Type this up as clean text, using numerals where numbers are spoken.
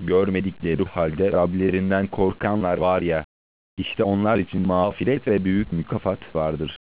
görmedikleri halde Rablerinden korkanlar var ya, işte onlar için mağfiret ve büyük mükafat vardır.